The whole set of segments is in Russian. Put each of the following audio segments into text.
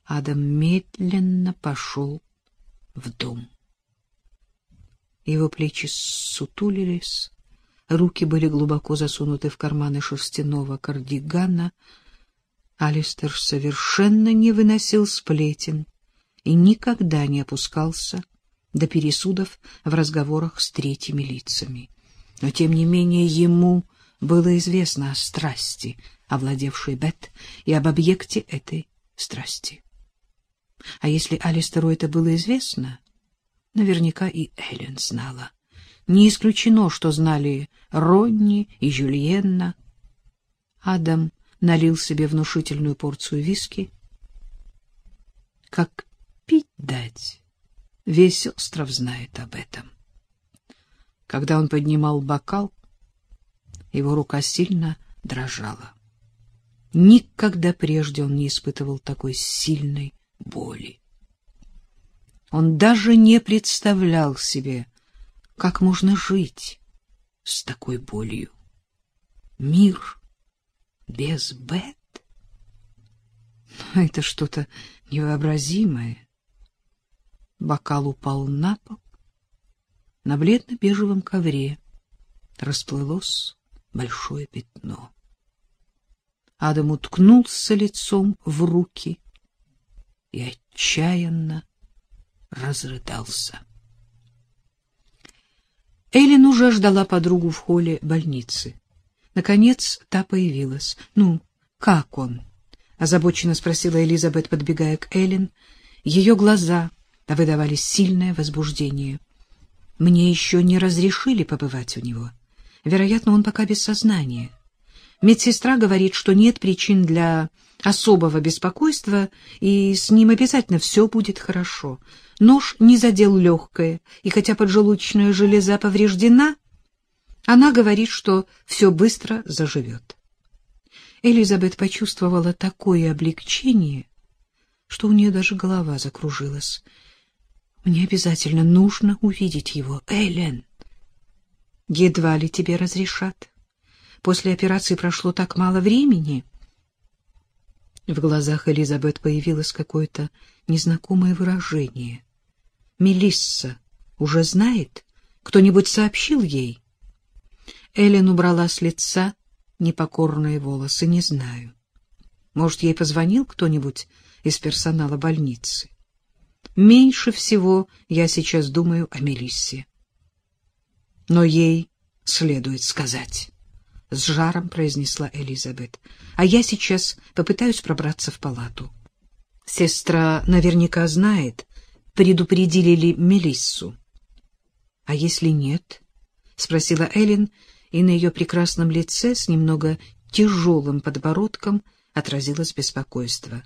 Адам медленно пошел в дом. Его плечи ссутулились, руки были глубоко засунуты в карманы шерстяного кардигана. Алистер совершенно не выносил сплетен и никогда не опускался до пересудов в разговорах с третьими лицами. Но, тем не менее, ему было известно о страсти, овладевшей Бет, и об объекте этой страсти. А если Алистеру это было известно, наверняка и Эллен знала. Не исключено, что знали Ронни и Жюльенна. Адам налил себе внушительную порцию виски. Как пить дать, весь остров знает об этом. Когда он поднимал бокал, его рука сильно дрожала. Никогда прежде он не испытывал такой сильной боли. Он даже не представлял себе, как можно жить с такой болью. Мир без Бет? Это что-то невообразимое. Бокал упал на пол. На бледно-бежевом ковре расплылось большое пятно. Адам уткнулся лицом в руки и отчаянно разрыдался. Эллен уже ждала подругу в холле больницы. Наконец та появилась. — Ну, как он? — озабоченно спросила Элизабет, подбегая к Эллен. Ее глаза выдавали сильное возбуждение. — Мне еще не разрешили побывать у него. Вероятно, он пока без сознания. Медсестра говорит, что нет причин для особого беспокойства, и с ним обязательно все будет хорошо. Нож не задел легкое, и хотя поджелудочная железа повреждена, она говорит, что все быстро заживет. Элизабет почувствовала такое облегчение, что у нее даже голова закружилась. «Мне обязательно нужно увидеть его, Эллен». «Едва ли тебе разрешат. После операции прошло так мало времени». В глазах Элизабет появилось какое-то незнакомое выражение. «Мелисса уже знает? Кто-нибудь сообщил ей?» Эллен убрала с лица непокорные волосы. «Не знаю. Может, ей позвонил кто-нибудь из персонала больницы? Меньше всего я сейчас думаю о Мелиссе. Но ей следует сказать», — с жаром произнесла Элизабет. «А я сейчас попытаюсь пробраться в палату. Сестра наверняка знает, предупредили ли Мелиссу». «А если нет?» — спросила Эллен, и на ее прекрасном лице с немного тяжелым подбородком отразилось беспокойство.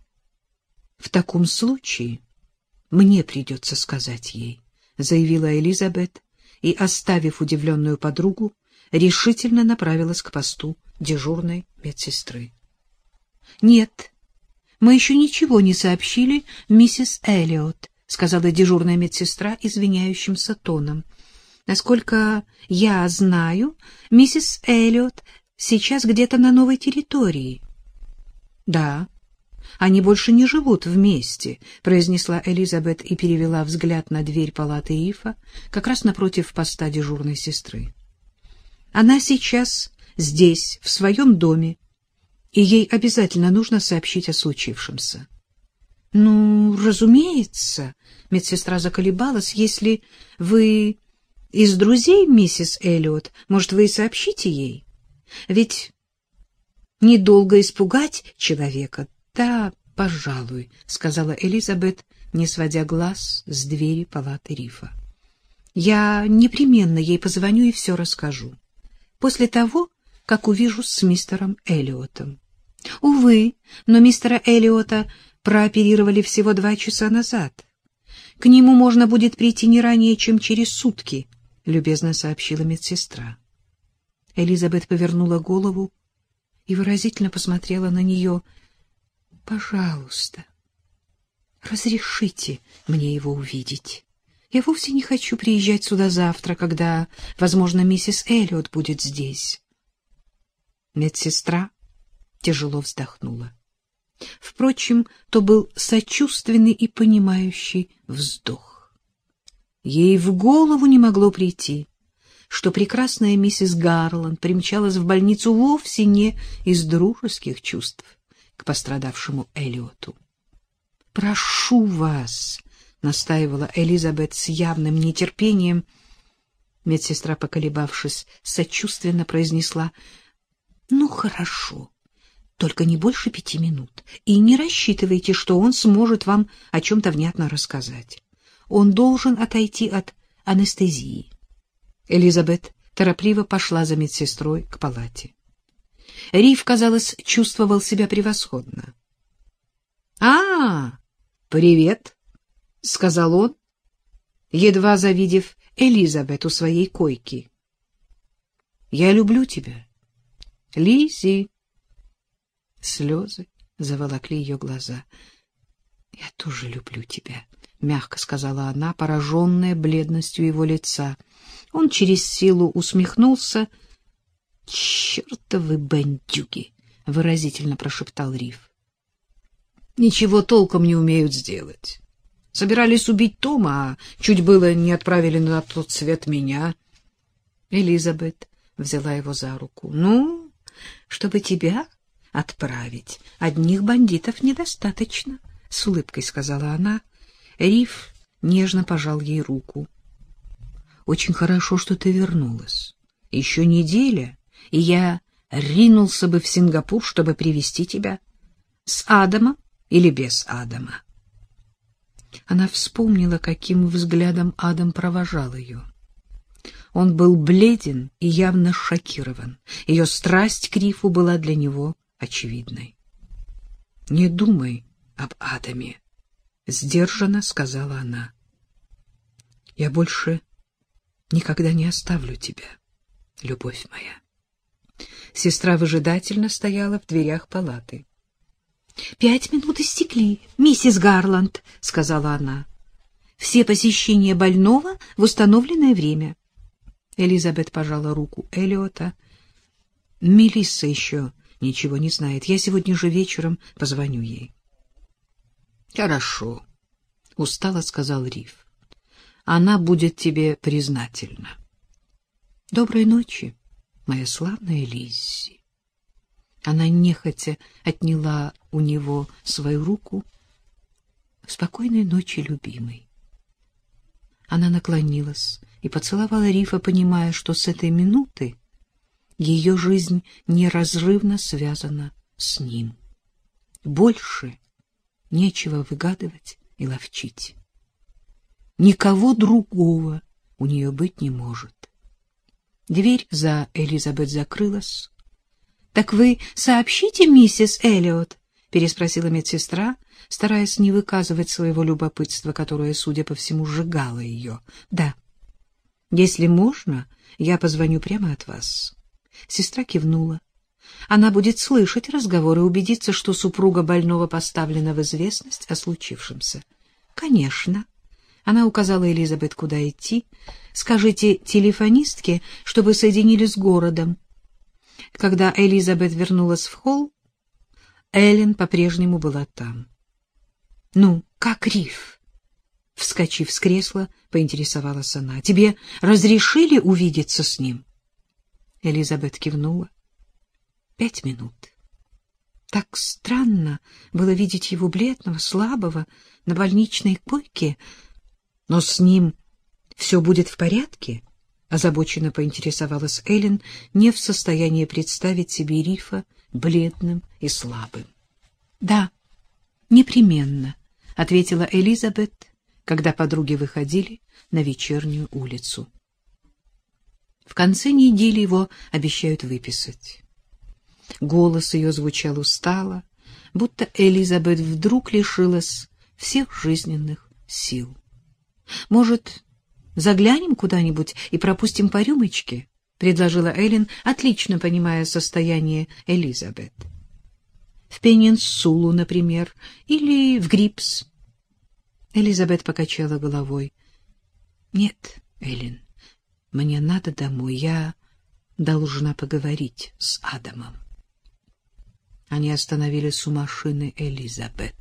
«В таком случае мне придется сказать ей», — заявила Элизабет, и, оставив удивленную подругу, решительно направилась к посту дежурной медсестры. «Нет, мы еще ничего не сообщили миссис Эллиот», — сказала дежурная медсестра извиняющимся тоном. «Насколько я знаю, миссис Эллиот сейчас где-то на новой территории». «Да, они больше не живут вместе», — произнесла Элизабет и перевела взгляд на дверь палаты Ифа, как раз напротив поста дежурной сестры. «Она сейчас здесь, в своем доме, и ей обязательно нужно сообщить о случившемся». «Ну, разумеется», — медсестра заколебалась, — «если вы из друзей миссис Эллиот, может, вы и сообщите ей? Ведь недолго испугать человека». «Да, пожалуй», — сказала Элизабет, не сводя глаз с двери палаты Рифа. «Я непременно ей позвоню и все расскажу. После того, как увижусь с мистером Эллиотом. Увы, но мистера Эллиота прооперировали всего 2 часа назад. К нему можно будет прийти не ранее, чем через сутки», — любезно сообщила медсестра. Элизабет повернула голову и выразительно посмотрела на нее. «Пожалуйста, разрешите мне его увидеть. Я вовсе не хочу приезжать сюда завтра, когда, возможно, миссис Эллиот будет здесь». Медсестра тяжело вздохнула. Впрочем, то был сочувственный и понимающий вздох. Ей в голову не могло прийти, что прекрасная миссис Гарланд примчалась в больницу вовсе не из дружеских чувств к пострадавшему Эллиоту. «Прошу вас», — настаивала Элизабет с явным нетерпением. Медсестра, поколебавшись, сочувственно произнесла: «Ну, хорошо, только не больше 5 минут, и не рассчитывайте, что он сможет вам о чем-то внятно рассказать. Он должен отойти от анестезии». Элизабет торопливо пошла за медсестрой к палате. Риф, казалось, чувствовал себя превосходно. Привет», — сказал он, едва завидев Элизабет у своей койки. «Я люблю тебя, Лиззи». Слезы заволокли ее глаза. «Я тоже люблю тебя», — мягко сказала она, пораженная бледностью его лица. Он через силу усмехнулся. «Чертовы бандюги!» — выразительно прошептал Риф. «Ничего толком не умеют сделать. Собирались убить Тома, а чуть было не отправили на тот свет меня». Элизабет взяла его за руку. «Ну, чтобы тебя отправить, одних бандитов недостаточно», — с улыбкой сказала она. Риф нежно пожал ей руку. «Очень хорошо, что ты вернулась. Еще неделя, и я ринулся бы в Сингапур, чтобы привезти тебя. С Адамом или без Адама?» Она вспомнила, каким взглядом Адам провожал ее. Он был бледен и явно шокирован. Ее страсть к Рифу была для него очевидной. «Не думай об Адаме», — сдержанно сказала она. «Я больше никогда не оставлю тебя, любовь моя». Сестра выжидательно стояла в дверях палаты. 5 минут истекли, миссис Гарланд, — сказала она. Все посещения больного в установленное время. Элизабет пожала руку Эллиота. Мелисса еще ничего не знает. Я сегодня же вечером позвоню ей. Хорошо, — устало сказал Риф. Она будет тебе признательна. Доброй ночи, моя славная Лиззи. Она нехотя отняла у него свою руку. Спокойной ночи, любимый. Она наклонилась и поцеловала Рифа, понимая, что с этой минуты ее жизнь неразрывно связана с ним. Больше нечего выгадывать и ловчить. Никого другого у нее быть не может. Дверь за Элизабет закрылась. — Так вы сообщите, миссис Эллиот? — переспросила медсестра, стараясь не выказывать своего любопытства, которое, судя по всему, сжигало ее. — Да. — Если можно, я позвоню прямо от вас. Сестра кивнула. Она будет слышать разговор и убедиться, что супруга больного поставлена в известность о случившемся. — Конечно. Она указала Элизабет, куда идти. — Скажите телефонистке, чтобы соединили с городом. Когда Элизабет вернулась в холл, Эллен по-прежнему была там. — Ну, как Риф? — вскочив с кресла, поинтересовалась она. — Тебе разрешили увидеться с ним? Элизабет кивнула. 5 минут. Так странно было видеть его бледного, слабого, на больничной койке. Но с ним все будет в порядке? Озабоченно поинтересовалась Эллен, не в состоянии представить себе Рифа бледным и слабым. — Да, непременно, — ответила Элизабет, когда подруги выходили на вечернюю улицу. В конце недели его обещают выписать. Голос ее звучал устало, будто Элизабет вдруг лишилась всех жизненных сил. — Может, заглянем куда-нибудь и пропустим по рюмочке? — предложила Эллен, отлично понимая состояние Элизабет. — В Пенинсулу, например, или в Грипс. Элизабет покачала головой. — Нет, Эллен, мне надо домой. Я должна поговорить с Адамом. Они остановились у машины Элизабет.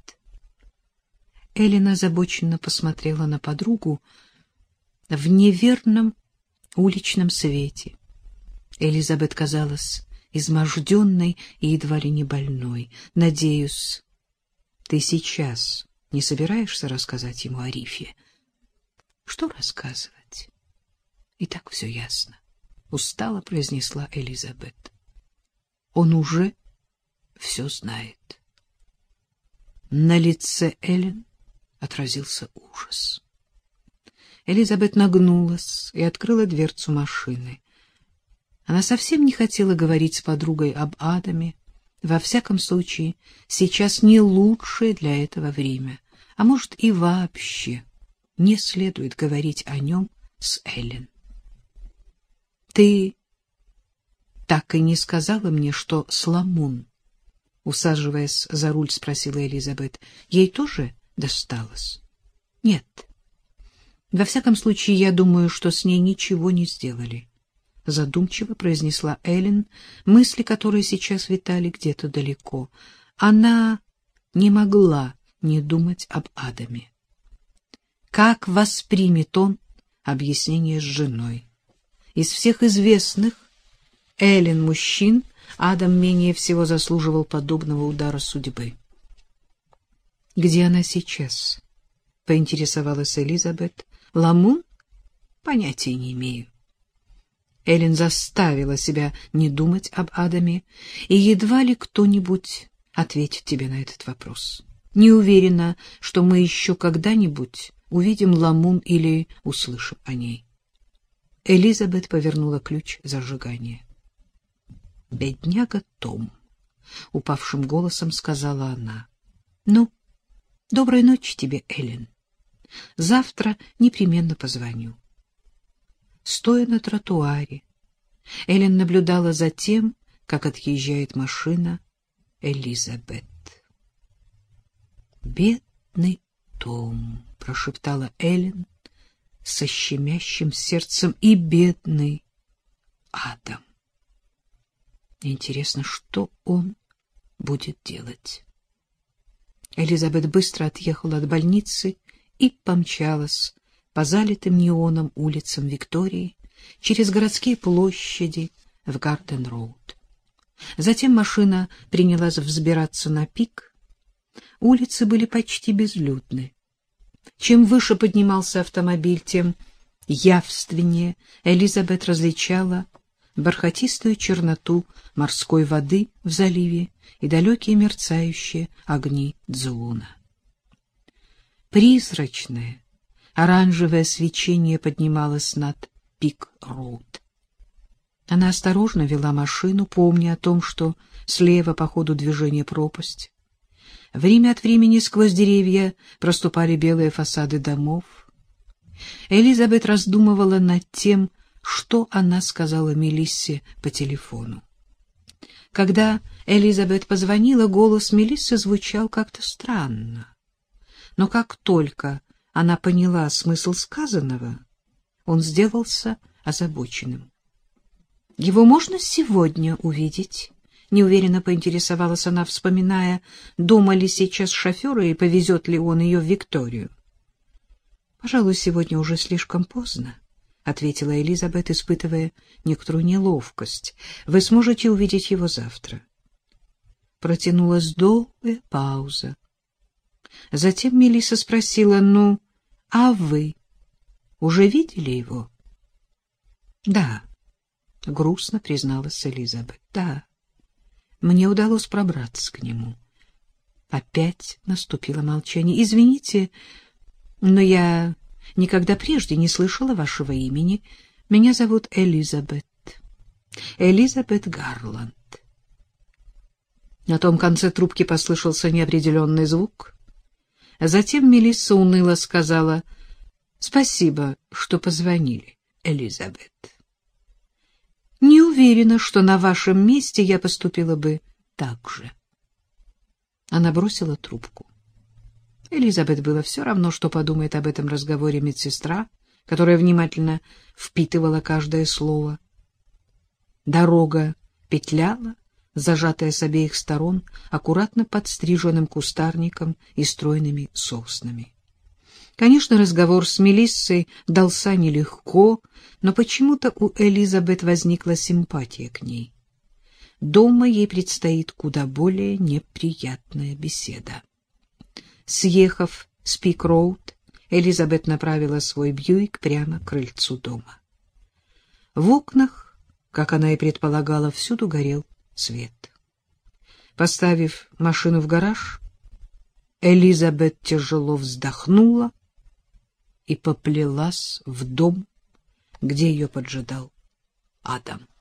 Эллен озабоченно посмотрела на подругу в неверном уличном свете. Элизабет казалась изможденной и едва ли не больной. — Надеюсь, ты сейчас не собираешься рассказать ему о рифе? — Что рассказывать? — И так все ясно, — устало произнесла Элизабет. — Он уже все знает. На лице Эллен отразился ужас. Элизабет нагнулась и открыла дверцу машины. Она совсем не хотела говорить с подругой об Адаме. Во всяком случае, сейчас не лучшее для этого время. А может, и вообще не следует говорить о нем с Эллен. — Ты так и не сказала мне, что Ламун, — усаживаясь за руль, спросила Элизабет, — ей тоже досталось? — Нет. Во всяком случае, я думаю, что с ней ничего не сделали. Задумчиво произнесла Эллен, мысли которой сейчас витали где-то далеко. Она не могла не думать об Адаме. Как воспримет он объяснение с женой? Из всех известных Эллен мужчин Адам менее всего заслуживал подобного удара судьбы. — Где она сейчас? — поинтересовалась Элизабет. — Ламун? Понятия не имею. Эллен заставила себя не думать об Адаме, и едва ли кто-нибудь ответит тебе на этот вопрос. Не уверена, что мы еще когда-нибудь увидим Ламун или услышим о ней. Элизабет повернула ключ зажигания. — Бедняга Том, — упавшим голосом сказала она. — Ну, доброй ночи тебе, Эллен. Завтра непременно позвоню. Стоя на тротуаре, Эллен наблюдала за тем, как отъезжает машина Элизабет. «Бедный Том», — прошептала Эллен со щемящим сердцем, — «и бедный Адам. Интересно, что он будет делать?» Элизабет быстро отъехала от больницы и помчалась по залитым неоном улицам Виктории, через городские площади в Гарден-роуд. Затем машина принялась взбираться на пик. Улицы были почти безлюдны. Чем выше поднимался автомобиль, тем явственнее Элизабет различала бархатистую черноту морской воды в заливе и далекие мерцающие огни Дзуона. Призрачное оранжевое свечение поднималось над Пик-роуд. Она осторожно вела машину, помня о том, что слева по ходу движения пропасть. Время от времени сквозь деревья проступали белые фасады домов. Элизабет раздумывала над тем, что она сказала Мелиссе по телефону. Когда Элизабет позвонила, голос Мелиссы звучал как-то странно. Но как только она поняла смысл сказанного, он сделался озабоченным. — Его можно сегодня увидеть? — неуверенно поинтересовалась она, вспоминая, дома ли сейчас шофер и повезет ли он ее в Викторию. — Пожалуй, сегодня уже слишком поздно, — ответила Элизабет, испытывая некоторую неловкость. — Вы сможете увидеть его завтра. Протянулась долгая пауза. Затем Мелисса спросила: — Ну, а вы уже видели его? — Да, — грустно призналась Элизабет. — Да, мне удалось пробраться к нему. Опять наступило молчание. — Извините, но я никогда прежде не слышала вашего имени. Меня зовут Элизабет. Элизабет Гарланд. На том конце трубки послышался неопределенный звук. Затем Мелисса уныло сказала: — Спасибо, что позвонили, Элизабет. Не уверена, что на вашем месте я поступила бы так же. Она бросила трубку. Элизабет было все равно, что подумает об этом разговоре медсестра, которая внимательно впитывала каждое слово. Дорога петляла зажатая с обеих сторон аккуратно подстриженным кустарником и стройными соснами. Конечно, разговор с Мелиссой дался нелегко, но почему-то у Элизабет возникла симпатия к ней. Дома ей предстоит куда более неприятная беседа. Съехав с Пик-роуд, Элизабет направила свой Бьюик прямо к крыльцу дома. В окнах, как она и предполагала, всюду горел свет. Поставив машину в гараж, Элизабет тяжело вздохнула и поплелась в дом, где ее поджидал Адам.